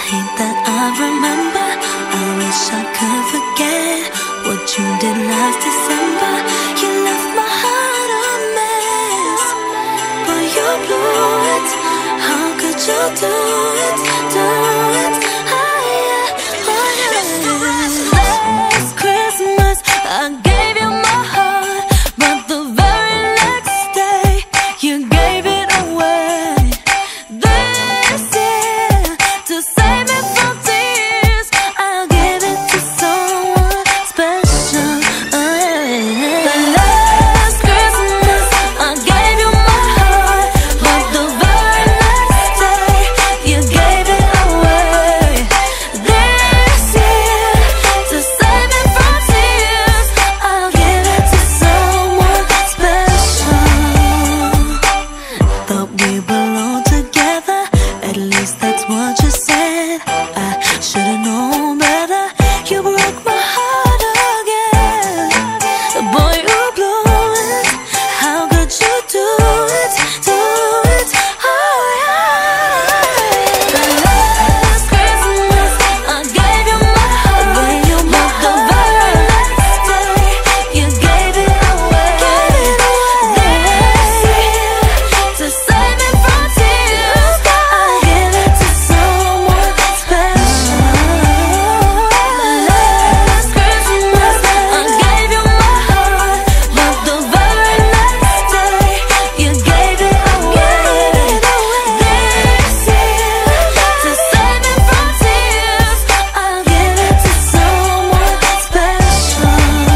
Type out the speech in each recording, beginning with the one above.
hate that I remember. I wish I could forget what you did last December. You left my heart a mess, but you blew it. How could you do it, do it? Oh yeah, oh yeah. Last Christmas I gave you my heart, but the very next day you gave it away. This year, to save me from tears, I'll give it to someone special. The last Christmas I gave you my heart, but the very next day you gave it away. This year, to save me from tears, I'll give it to someone special. Thought we belonged together, at least that's what you said. I should've known better. You broke my heart again. Boy, you blew it. How could you do it, do it? Oh yeah. The last Christmas I gave you my heart, but the very next day you gave it away. This year, to save me from tears, I'll give it to someone special. Last Christmas I gave you my heart, but the very next day you gave it away. This year, to save me from tears, I'll give it to someone special.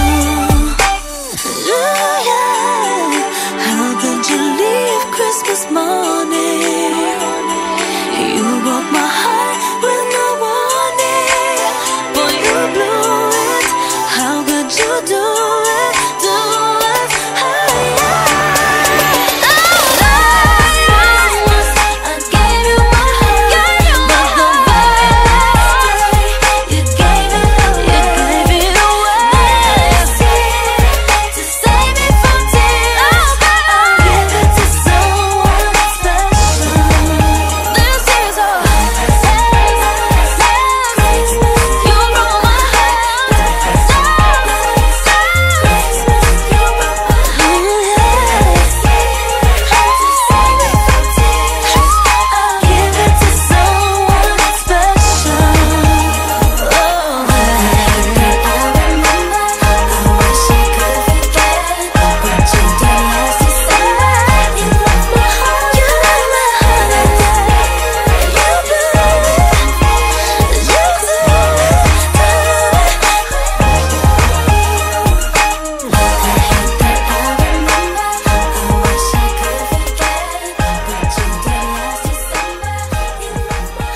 Yeah. How could you leave Christmas morning? You broke my heart with no warning. Boy, you blew it. How could you do it, do it? Oh yeah. Last Christmas I gave you my heart, but the very next day you gave it away. This year, to save me from tears, I'll give it to someone special. This year's our last Christmas. You broke my heart. Last Christmas, you broke my heart. To save me from tears, I'll give it to someone special. Oh, I remember. I wish I could forget what you did last December. You left my heart, you left my heart again. You blew it, you do it, do it. I hate that I remember. I wish I could forget what you did last December. You left my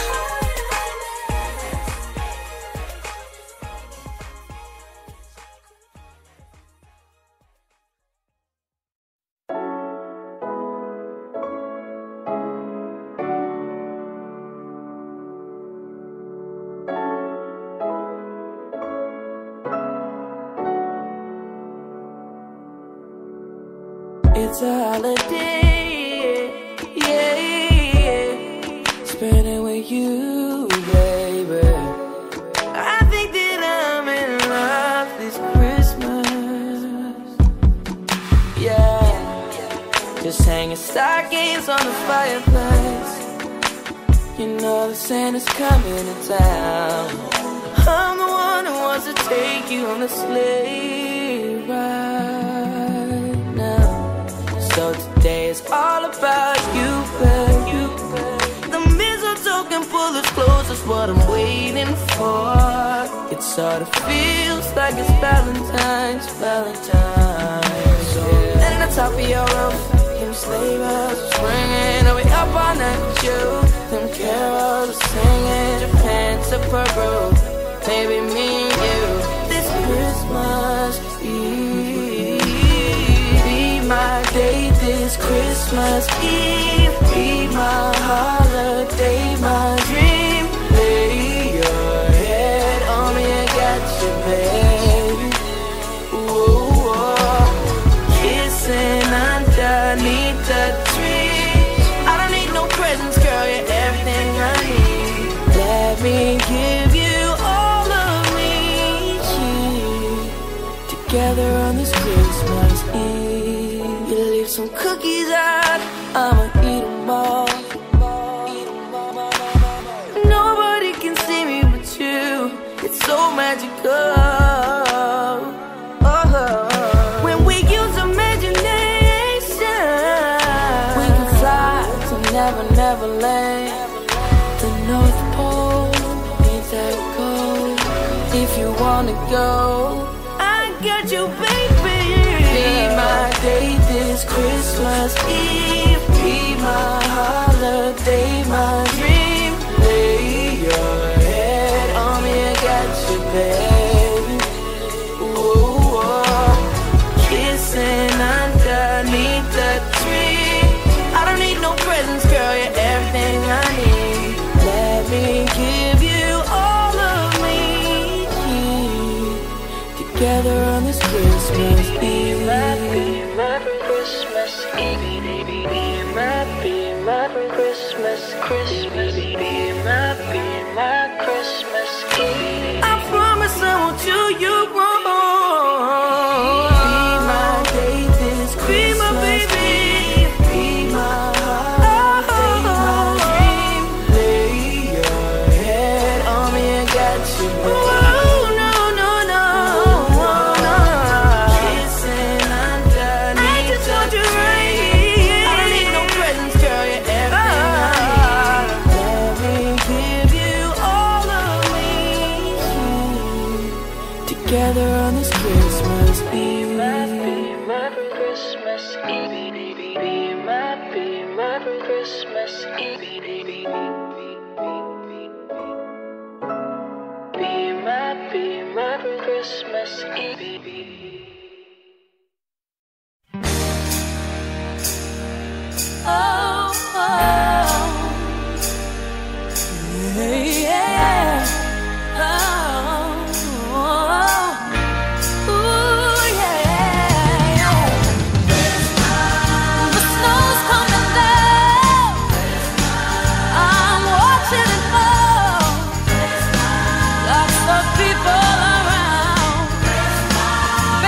It's a holiday, yeah. Spend it with you, baby. I think that I'm in love this Christmas. Yeah. Just hanging stockings on the fireplace. You know the Santa's coming to town. I'm the one who wants to take you on a sleigh ride now. So today is all about you, baby. The mistletoe can pull us close, that's what I'm waiting for. It sort of feels like it's Valentine's. So letting the top of your roof, them sleigh bells ringing, and we up all night with you. Them carols are singing, Japan to Peru, baby, me and you. This Christmas Eve, be my day. This Christmas Eve, be my holiday, my dream. Lay your head on me, I got you, baby. Ooh, oh. Kissing underneath the tree. I don't need no presents, girl, you're everything I need. Let me together on this Christmas Eve. You leave some cookies out, I'ma eat them all. Nobody can see me but you, it's so magical. When we use imagination, we can fly to Never Never Land. The North Pole, ain't that cold? If you wanna go, I got you, baby. Be my date this Christmas Eve. Be my holiday, my dream. Lay your head on me, I got you, baby. Ooh, oh. Kissing underneath the tree. I don't need no presents, girl, you're everything I need. Let me give you all of me. Together on this Christmas Eve. Merry Christmas Eve. Merry Christmas, Christmas Eve. Merry Christmas Eve. I promise I won't do you wrong. Be my date this Christmas. Be my baby. Be my holiday, my dream. Lay your head on me, I got you, baby. Together on this Christmas Eve. Merry Christmas Eve. Merry Christmas Eve. Merry Christmas Eve. Oh, oh, yeah. People around,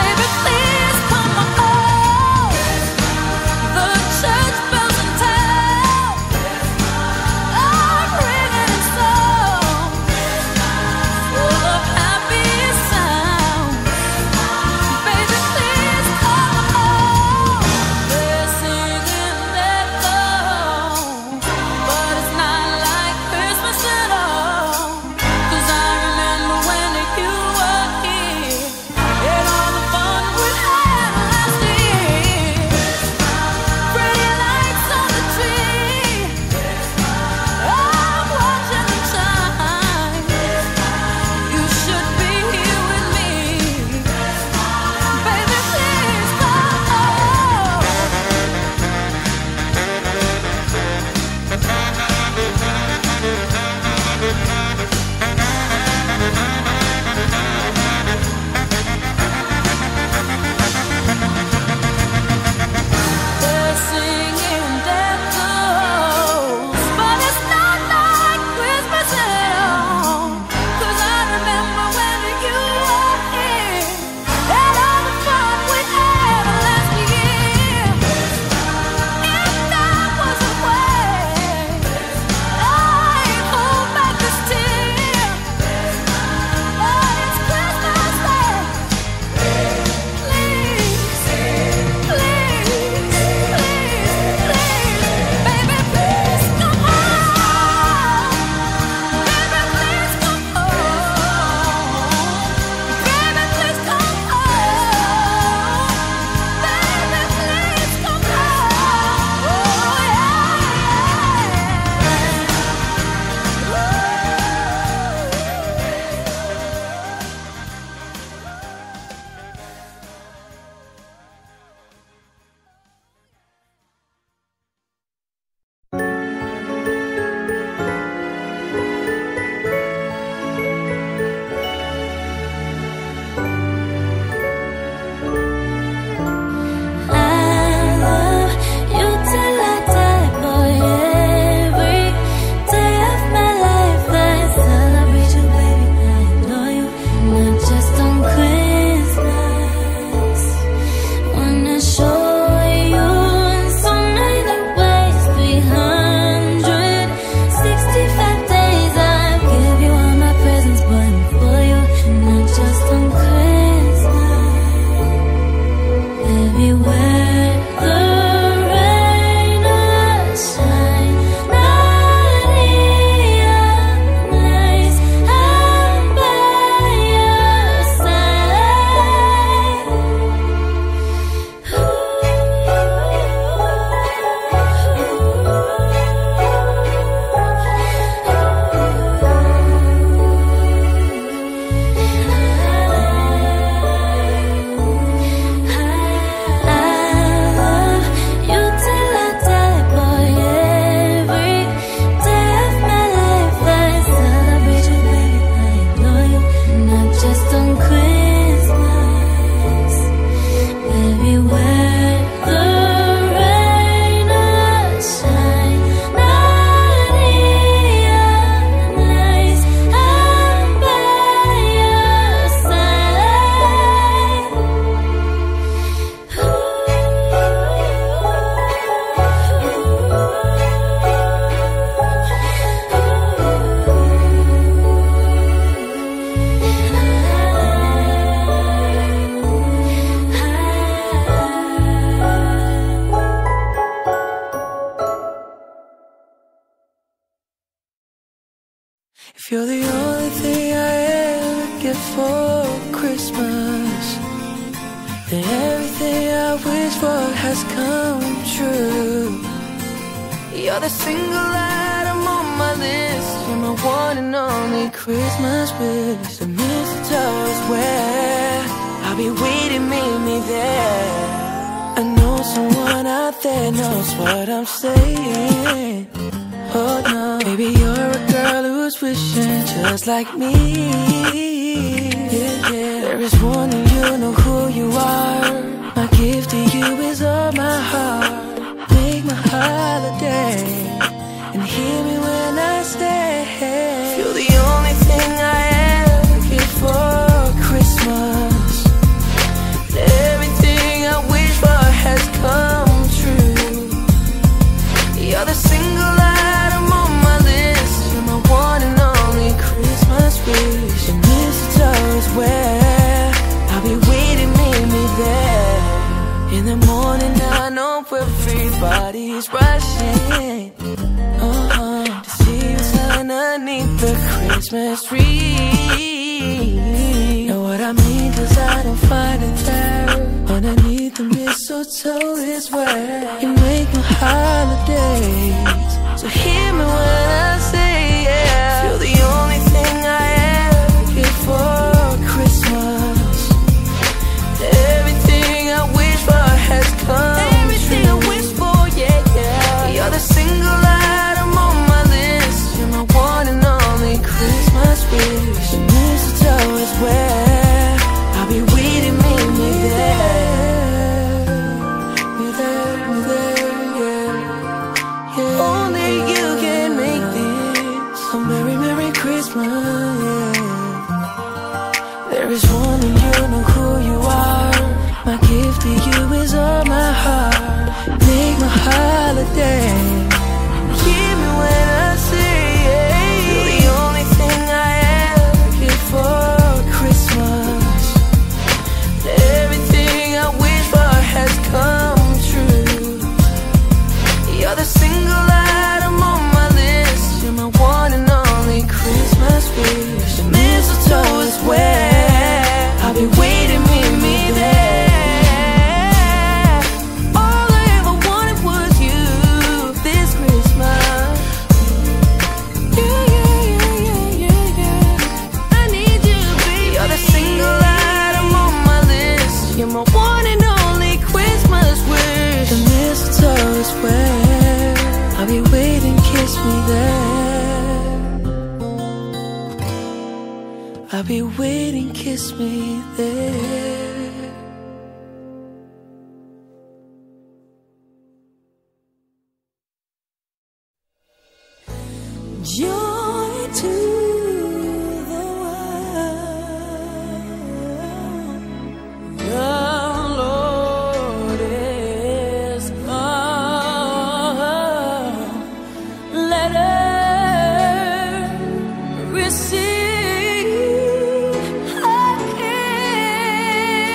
If you're the only thing I ever get for Christmas, then everything I wish for has come true. You're the single item on my list. You're my one and only Christmas wish. The mistletoe is where I'll be waiting, meet me there. I know someone out there knows what I'm saying. Oh no, baby, you're a girl who's wishing just like me. Yeah, yeah. There is one and you know who you are. My gift to you is all my heart. Make my holiday and hear me when I say you're the only thing I ever get for Christmas. Everything I wish for has come true. You're the single item on my list. You're my one and only Christmas wish. And mistletoe is where I'll be waiting, meet me there. In the morning I know everybody's rushing to see what's underneath the Christmas tree. Know what I mean, 'cause I don't find it there. Underneath the mistletoe is where you make my holidays. So hear me when I say yeah. You're the only thing I ever get for Christmas. Everything I wish for has come. Everything true. I wish for, yeah, yeah. You're the single item on my list. You're my one and only Christmas wish. The mistletoe is where I'll be waiting, meet me there. Me there, yeah, yeah. Only you can make this a merry, merry Christmas, yeah. There is one and you know who you are. My gift to you is all my heart. Make my holiday. Hear me when I say yeah. You're the only thing I ever get for Christmas. Everything I wish for has come true. You're the single item on my list. You're my one and only Christmas wish. The mistletoe is where I'll be waiting, meet me there. All I ever wanted was you this Christmas. Yeah, yeah, yeah, yeah, yeah. I need you, baby. You're the single item on my list. You're my one and only Christmas wish. The mistletoe is where I'll be waiting, kiss me there. I'll be waiting, kiss me there. Joy to the world. The Lord is come. Let earth receive a King.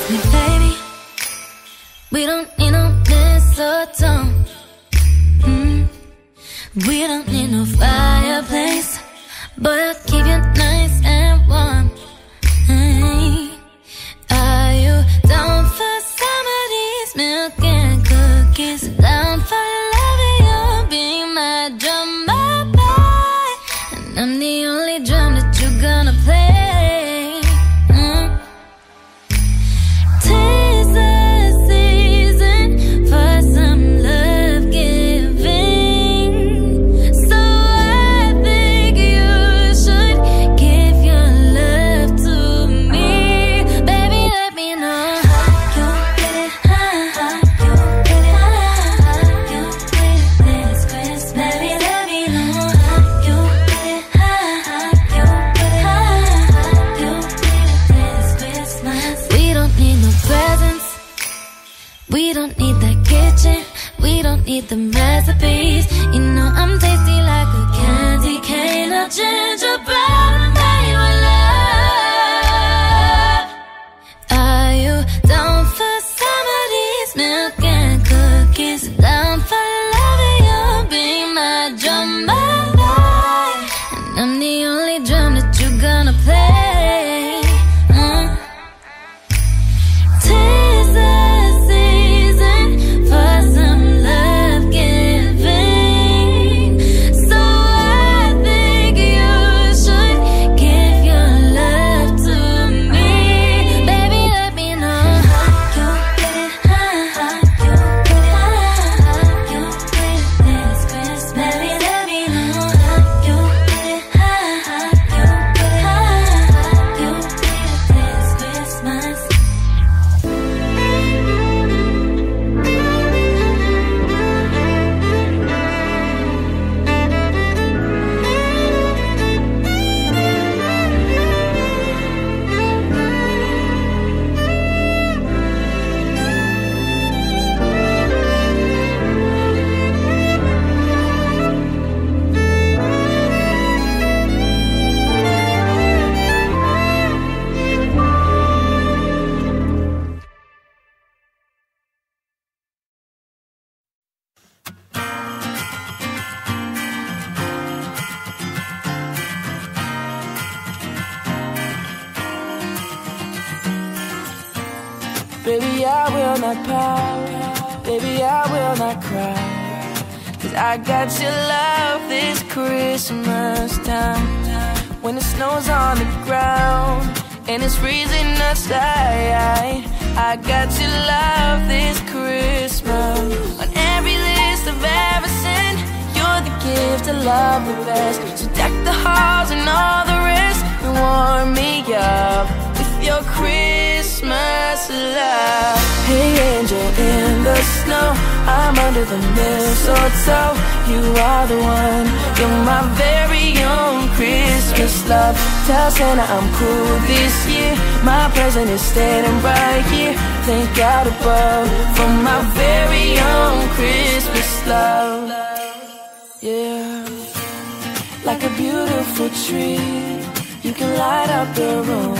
me, baby. We don't need no mistletoe. We don't need no fireplace, but I'll keep you nice and warm. Are you down for some of these milk and cookies? Down for loving you, be my drummer boy, and I'm the only drum that you're gonna play. Tis the season for some love giving, so I think you should give your love to me. Baby, let me know how you get it, how you get it, how you get it this Christmas. Baby, let me know how you get it, how you get it, how you get it this Christmas. We don't need no presents, we don't need that kitchen, we don't need them recipes. You know I'm tasty like a candy cane, a gingerbread made with love. Are you down for some of these milk and cookies? Down for loving you, be my drummer boy, and I'm the only drum that you're gonna play. Tis the season for some love giving, so I think you should give your love to me. Baby, let me know how you get it, how you get it, how you get it this Christmas. Baby, let me know how you get it, how you get it, how you get it this Christmas. Baby, I will not pout. Baby, I will not cry. 'Cause I got your love this Christmas time. When the snow's on the ground and it's freezing outside, I got your love this Christmas. On every list I've ever sent, you're the gift I love the best. So deck the halls and all the rest and warm me up with your Christmas love. Hey angel in the snow, I'm under the mistletoe. You are the one, you're my very own Christmas love. Tell Santa I'm cool this year, my present is standing right here. Thank God above for my very own Christmas love. Yeah, like a beautiful tree, you can light up the room.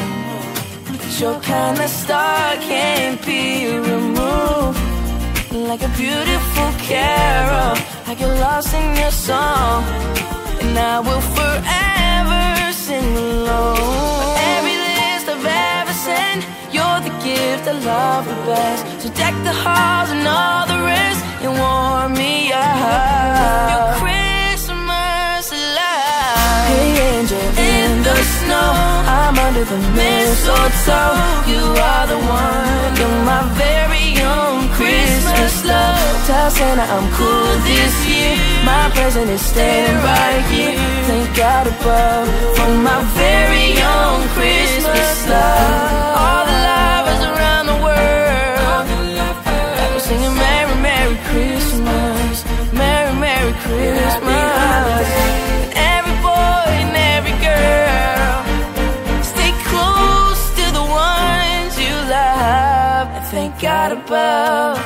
Your kind of star can't be removed. Like a beautiful carol, I get lost in your song, and I will forever sing along. Every list I've ever sent, you're the gift I love the best. So deck the halls and all the rest and warm me up. Your Christmas love. Hey angel in the snow, I'm under the mistletoe. You are the one, you're my very own Christmas love. Tell Santa I'm cool this year, my present is staying right here. Thank God above for my very own Christmas love. All the lovers around the world, that we're singing Merry, Merry Christmas, Merry, Merry Christmas. Every boy and every girl, stay close to the ones you love. And thank God above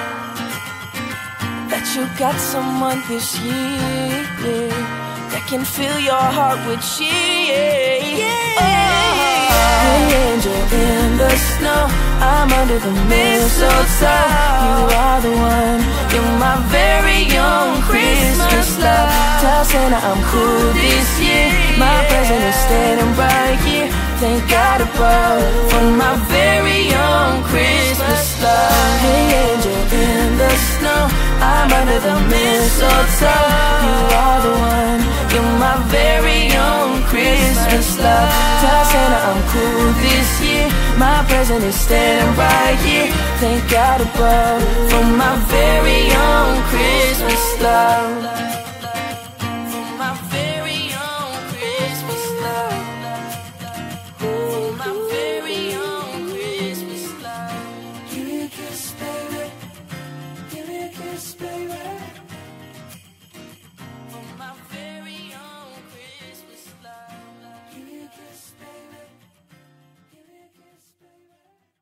that you got someone this year that can fill your heart with cheer. Oh, hey angel in the snow, I'm under the mistletoe. You are the one, you're my very own Christmas love. Tell Santa I'm cool this year. My present is standing right here. Thank God above for my very own Christmas love. Hey angel in the snow, I'm under the mistletoe. You are the one, you're my very own Christmas love. Tell Santa I'm cool this year. My present is standing right here. Thank God above for my very own Christmas love. For my very own Christmas love. For my very own Christmas love. Give me a kiss, baby. Give me a kiss, baby. For my very own Christmas love. Give me a kiss, baby. Give me a kiss, baby.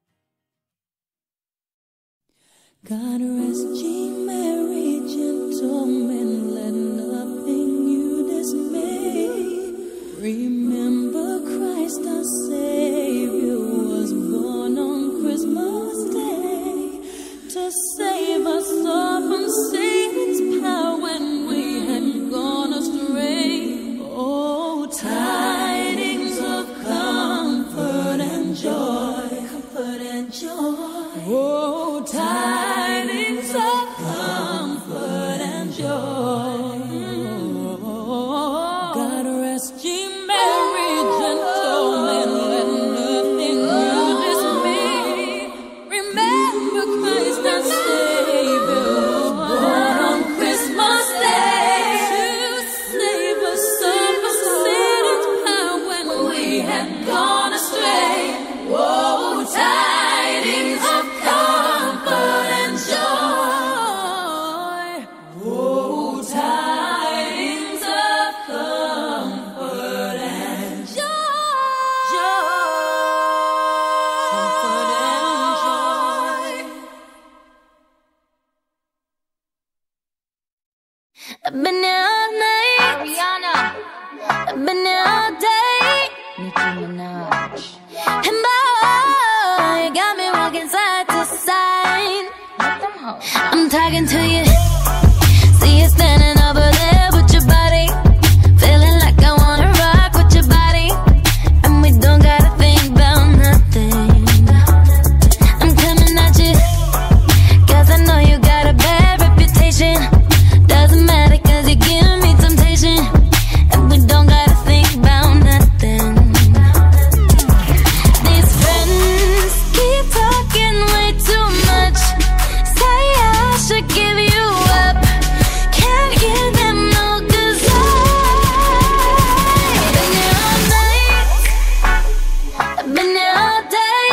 God rest ye merry gentlemen, let nothing you dismay. Remember Christ our Savior was born on Christmas Day to save us all from Satan's power when we had gone astray. Oh, tidings of comfort and joy, comfort and joy. Oh, tidings of comfort and joy. God rest ye merry gentlemen, let nothing you dismay. Remember Christ our Savior was born on Christmas Day to save us all from Satan's power when we had gone astray. Oh, tidings of comfort and joy. Oh, tidings of comfort and joy. Comfort and joy. I've been here all night. Ariana. I've been here all day. Nicki Minaj. And boy, you got me walking side to side. I'm talking to you. See you standing over there with your body. Feeling like I wanna rock with your body. And we don't gotta think about nothing. I'm coming at you, 'cause I know you got a bad reputation. Doesn't matter 'cause you give me temptation. And we don't gotta think about nothing. These friends keep talking way too much. Say I should give you up. Can't hear them, no, 'cause I've been here all night. I've been here all day.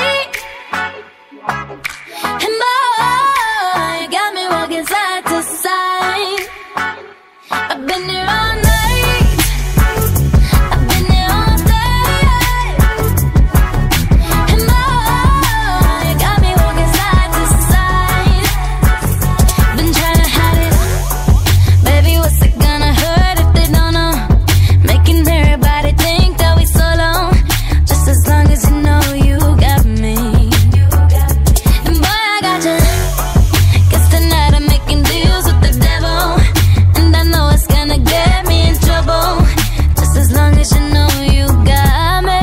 And boy, you got me walking side to side. I've been here all night. I've been here all day. And boy, you got me walking side to side. Been trying to hide it. Baby, what's it gonna hurt if they don't know? Making everybody think that we solo. Just as long as you know you got me. And boy, I got you. Guess tonight I'm making deals with the devil. And I know it's gonna get me in trouble. Just as long as you know you got me.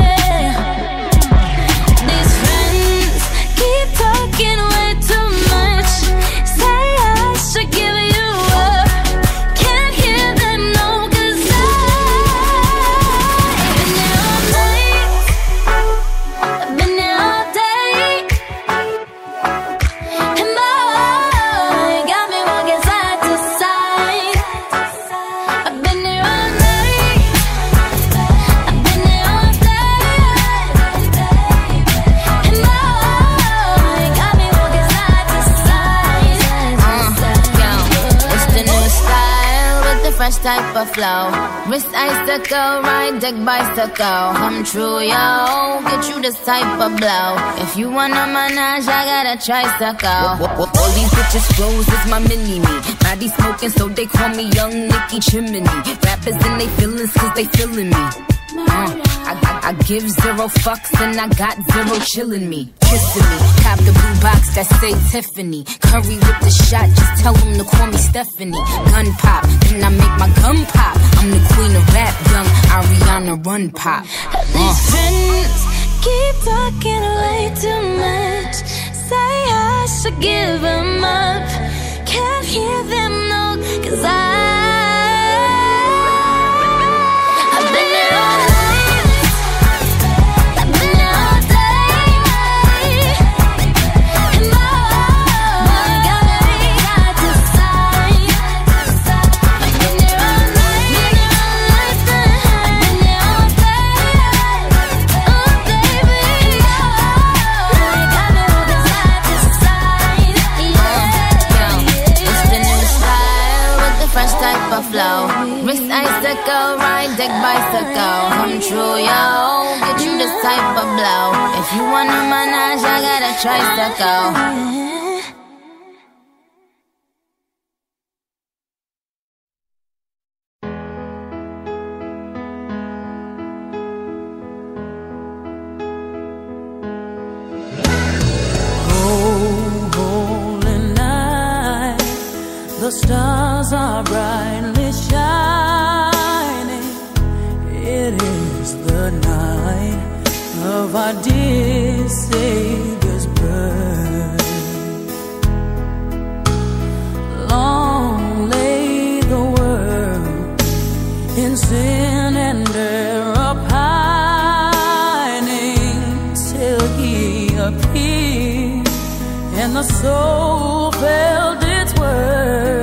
These friends keep talking way too much. Say I should give you up. Can't hear them, no, 'cause I've been here all night. I've been here all day. And boy, you got me walking side to side. I've been here all night. I've been here all day. And boy, you got me walking side to side. It's the new style with the fresh type of flow. Wrist icicle, ride deck bicycle. Come true, yo. Get you this type of blow. If you wanna manage, I got a tricycle. All these bitches froze, it's my mini-me. Body smoking, so they call me Young Nicky Chimney. Rappers in they feelings, 'cause they feeling me. I give zero fucks and I got zero chillin' me, kissing me. Cop the blue box that say Tiffany. Curry with the shot, just tell them to call me Stephanie. Gun pop, then I make my gun pop. I'm the queen of rap, young Ariana Run Pop. These friends keep talking way too much. Say I should give them up. Can't hear them, no, 'cause I've been there all night. I've been there all day. And boy, got to decide. I've been there all night. I've been there all day. Oh, baby. Fresh type of flow, wrist icicle, ride deck bicycle. Come true, yo, get you this type of blow. If you want a menage, I got a tricycle. The stars are brightly shining. It is the night of our dear Savior's birth. Long lay the world in sin and error pining, till He appeared and the soul felt its worth.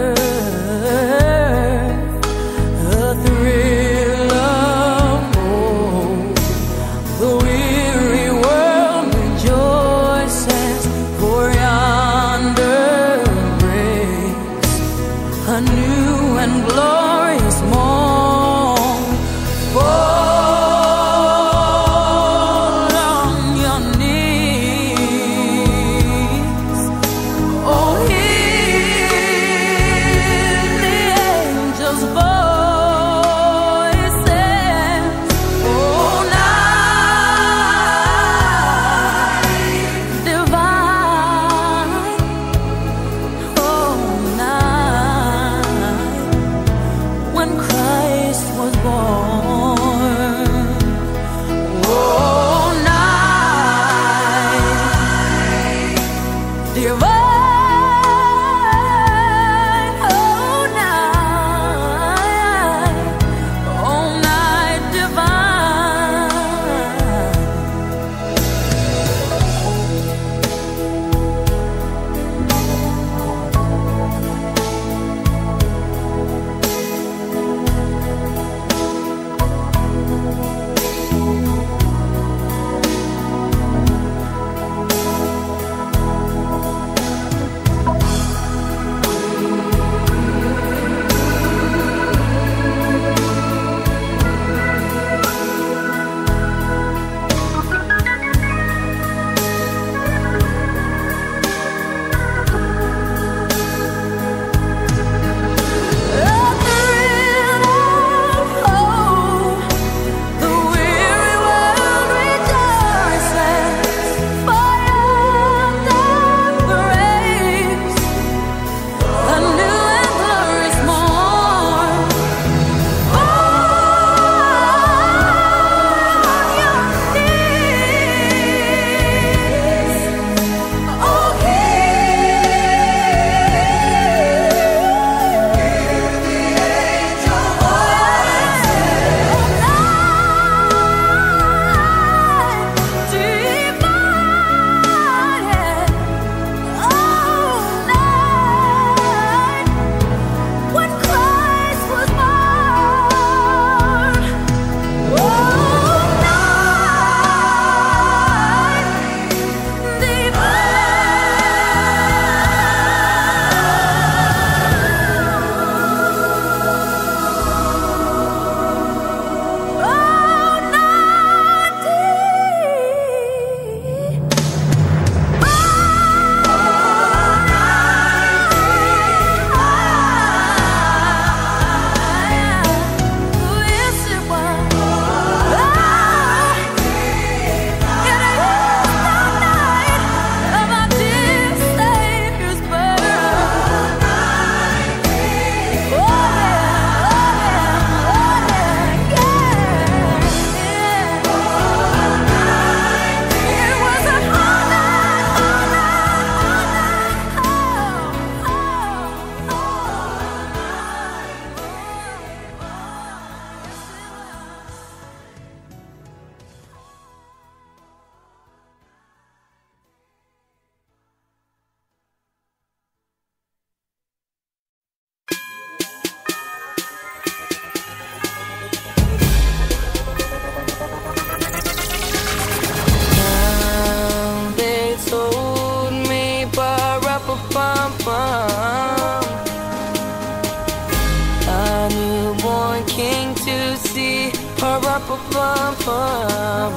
pa-pa-pum-pum.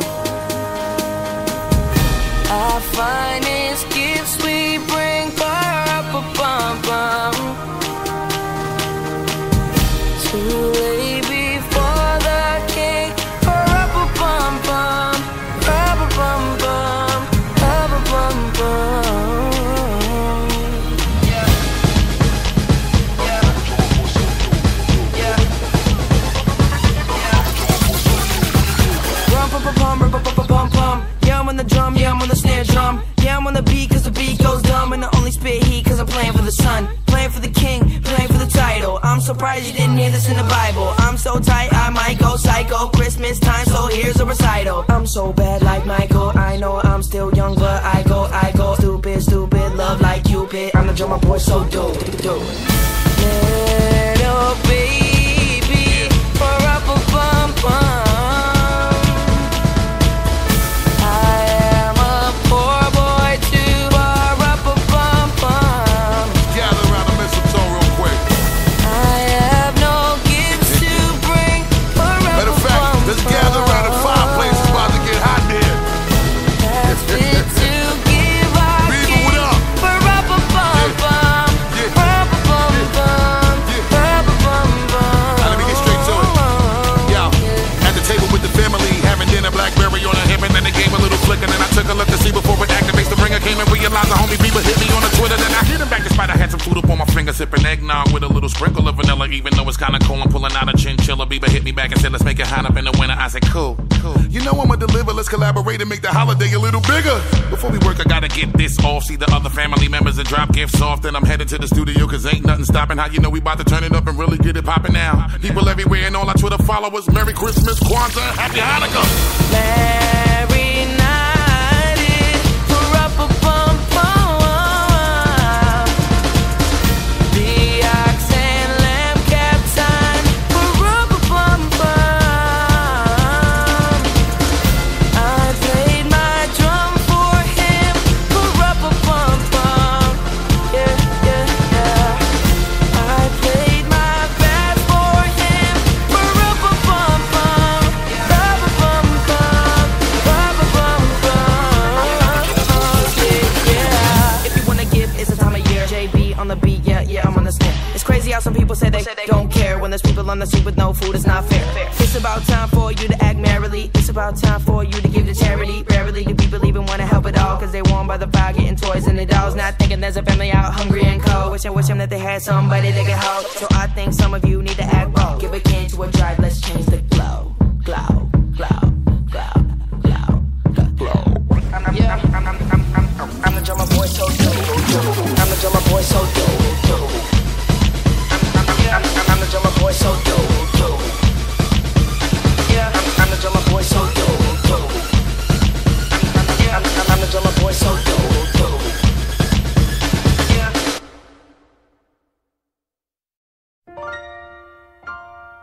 Our finest gifts we bring, pa-pa-pum-pum, to lay before the king, pa-pa-pum-pum, pa-pa-pum-pum, pa-pa-pum-pum. Yeah, I'm on the drum, yeah, I'm on the snare drum. Yeah, I'm on the beat cause the beat goes dumb. And I only spit heat cause I'm playing for the sun, playing for the king, playing for the title. I'm surprised you didn't hear this in the Bible. I'm so tight, I might go psycho. Christmas time, so here's a recital. I'm so bad like Michael, I know I'm still young, but I go stupid, stupid, love like Cupid. I'm the drummer boy, so do it. Little baby, pa-ra-pa-pum-pum. Took a look to see before it activates the ringer. Came and realized the homie Bieber hit me on the Twitter. Then I hit him back despite I had some food up on my finger. Sipping eggnog with a little sprinkle of vanilla. Even though it's kinda cold, I'm pulling out a chinchilla. Bieber hit me back and said, let's make it hot up in the winter. I said, cool. You know I'ma deliver, let's collaborate and make the holiday a little bigger. Before we work, I gotta get this off. See the other family members and drop gifts off. Then I'm headed to the studio cause ain't nothing stopping. How you know we about to turn it up and really get it popping now. People everywhere and all our Twitter followers. Merry Christmas, Kwanzaa, Happy Hanukkah. Merry night. Some people say they don't care when there's people on the street with no food. It's not fair. It's about time for you to act merrily. It's about time for you to give to charity. Rarely do people even want to help at all, cause they warm by the fire getting toys and the dolls, not thinking there's a family out hungry and cold. Wish them that they had somebody they could help. So I think some of you need to act bold. Give a can to a drive, let's change the glow. Glow, glow, glow, glow, glow. I'm the drummer boy, so dope. I'm the drummer boy, so dope. I'm the drummer boy, so dope. Yeah, I'm the drummer boy, so dope. I'm the drummer boy, so dope. Yeah.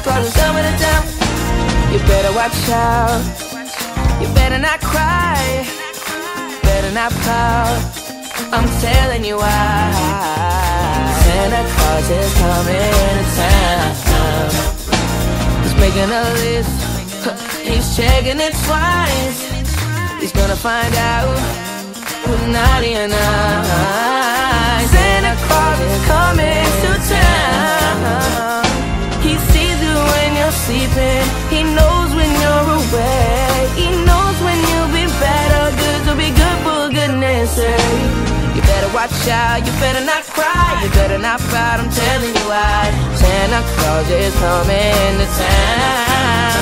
Claus is coming to town. You better watch out. You better not cry. Better not pout. I'm telling you why. Santa Claus is coming to town. He's making a list. He's checking it twice. He's gonna find out who's naughty and nice. Santa Claus is coming to town. He sees you when you're sleeping. He knows when you're awake. He knows when you'll be bad or good. So be good for goodness sake. You better watch out. You better not cry. You better not fight. I'm telling you why. Santa Claus is coming to town.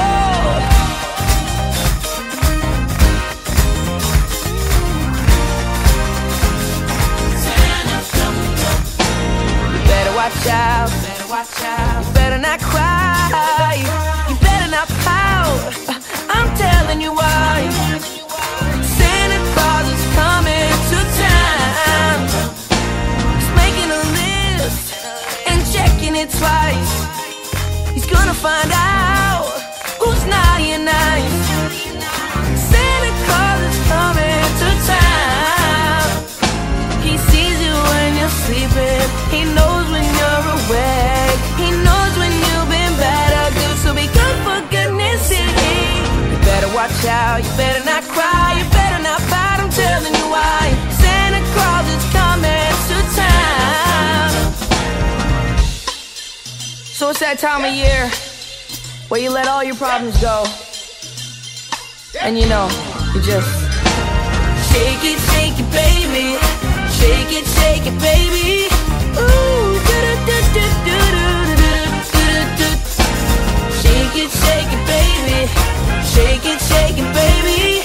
Watch out, you better not cry, you better not pout, I'm telling you why. Santa Claus is coming to town. He's making a list and checking it twice. He's gonna find out who's naughty and nice. Santa Claus is coming to town. He sees you when you're sleeping. He knows when you're awake. He knows when you've been bad or good. So be good for goodness sake. You better watch out. You better not cry. You better not fight. I'm telling you why. Santa Claus is coming to town. So it's that time of year where you let all your problems go. And you know, you just shake it, baby. Shake it, baby. Ooh, shake it, baby. Shake it, baby.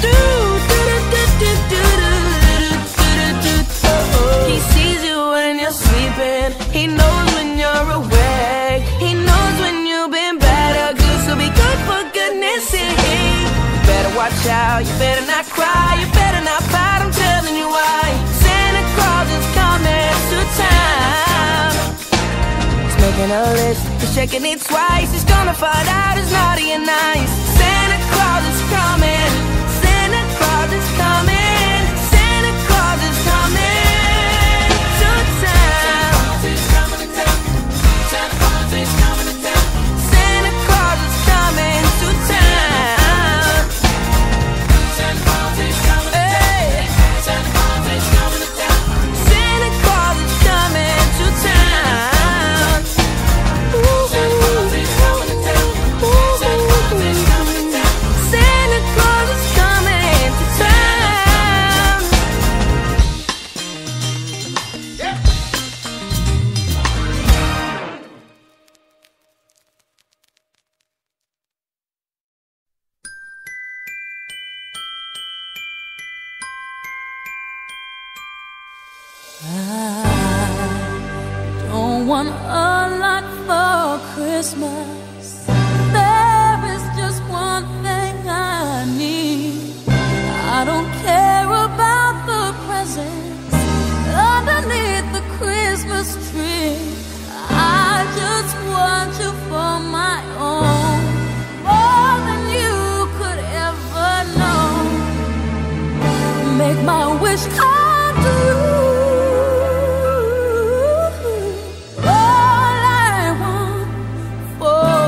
He sees you when you're sleeping. He knows when you're awake. He knows when you've been bad or good. So be good for goodness sake. You better watch out. You better not cry. You better not fight. I'm telling you why. Santa Claus is coming to town. He's making a list. He's checking it twice. He's gonna find out who's naughty and nice. Santa Claus is coming. Santa Claus is coming. Santa Claus is coming to town. Santa Claus is coming to town. Santa Claus is coming to town. Santa Claus is coming to town. Santa Claus is coming to town. Santa Claus is coming to town. Santa Claus is coming to town. Santa Claus is coming to town. Santa Claus is coming to town. Yeah. I don't want a lot for Christmas. There is just one thing I need. I don't care about the presents underneath the Christmas tree. I just want you for my own, more than you could ever know. Make my wish come true. All I want for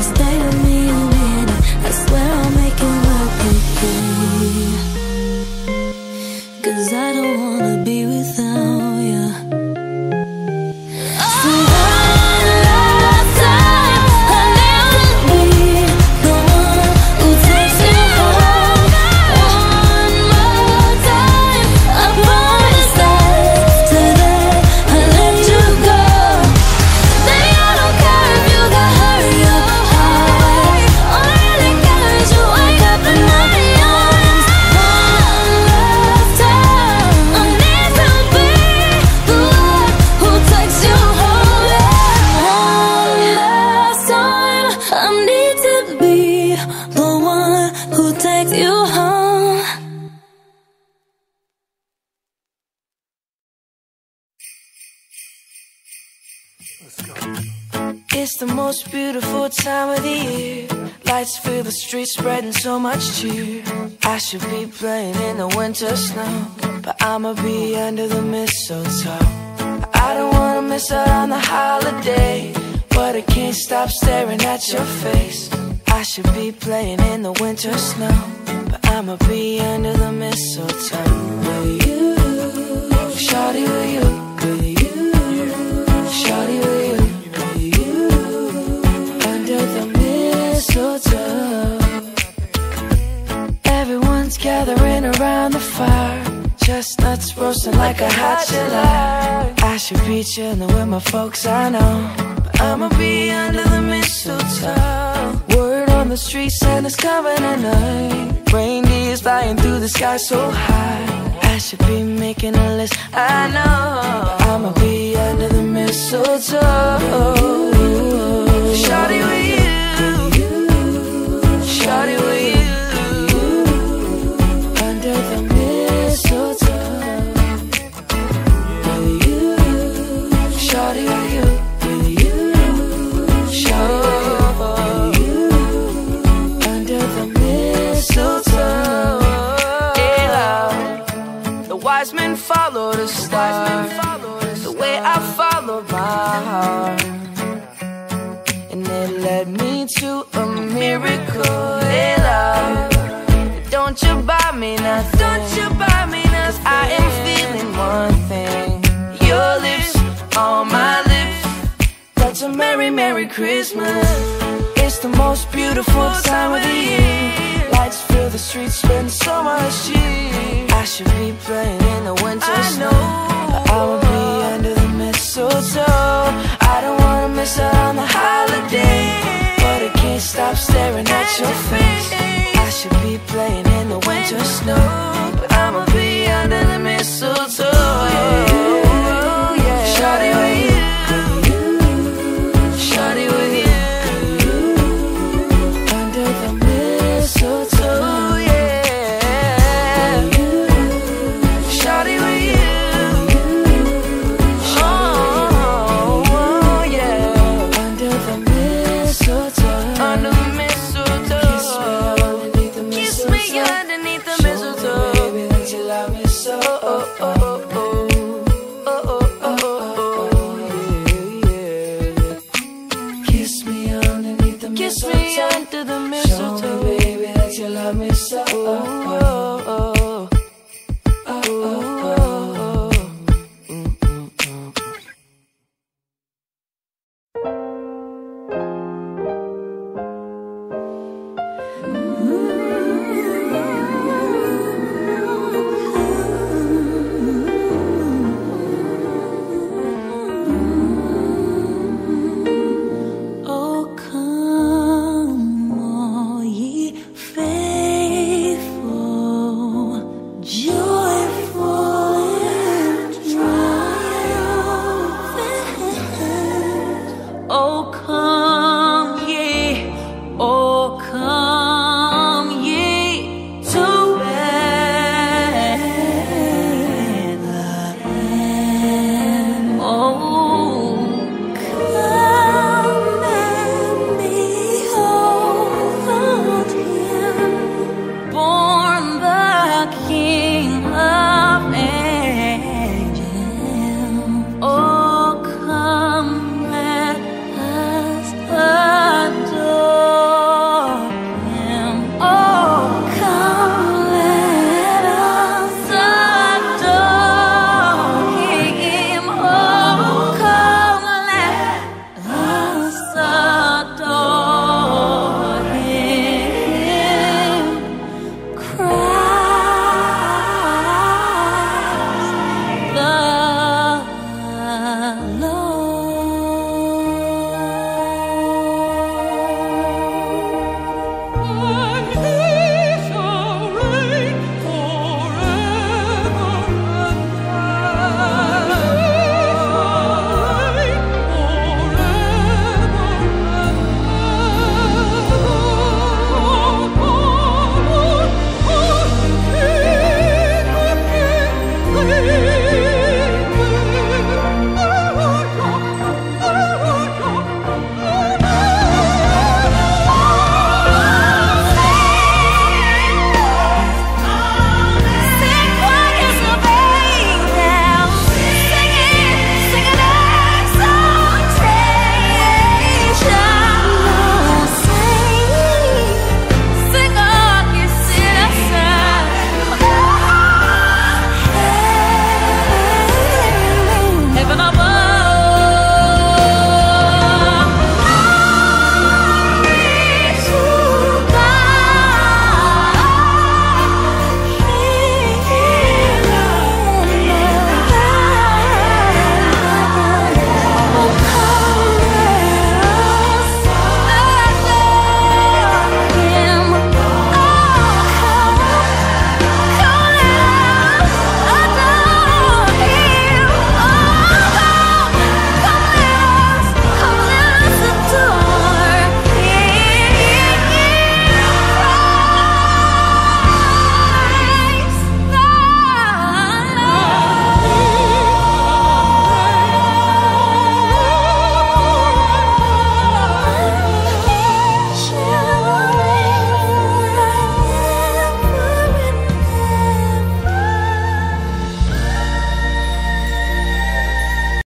just stay with me a minute. I swear I'll make it work with you. 'Cause I don't wanna be without you. So one last time, I never be the one who takes you home. One more time, I promise that today I'll let you go. Baby, I don't care if you got hurt your heart. All I really care is you wake up in my arms. One last time, I need to be the one who takes you home. One last time, I need to be the one who takes you home. It's the most beautiful time of the year. Lights fill the streets, spreading so much cheer. I should be playing in the winter snow, but I'ma be under the mistletoe. I don't wanna miss out on the holiday, but I can't stop staring at your face. I should be playing in the winter snow, but I'ma be under the mistletoe. With you, shawty, with you, with you, shawty, with you. The mistletoe, everyone's gathering around the fire. Chestnuts roasting like a hot July. I should be chilling with my folks, I know, but I'ma be under the mistletoe. Word on the street saying it's coming tonight. Reindeers flying through the sky so high. I should be making a list, I know, but I'ma be under the mistletoe. Shawty with you, shawty with you, under the mistletoe. With you, shawty with you, shawty with you, under the mistletoe. Yeah, the wise men follow the star, the way I followed my heart. And it led me to a miracle, hey love. Don't you buy me nothing, don't you buy me nothing. I am feeling one thing, your lips on my lips. That's a merry, merry Christmas. It's the most beautiful time of the year. Lights fill the streets, spend so much cheer. I should be playing in the winter snow, but I will be under the mistletoe. I don't wanna miss out on the holiday, but I can't stop staring at your face. I should be playing in the winter snow, but I'ma be under the mistletoe. Yeah. Shawty with you, shawty with you, under the mistletoe. Yeah. Shawty with you. Kiss me under the mistletoe, baby, that you love me so.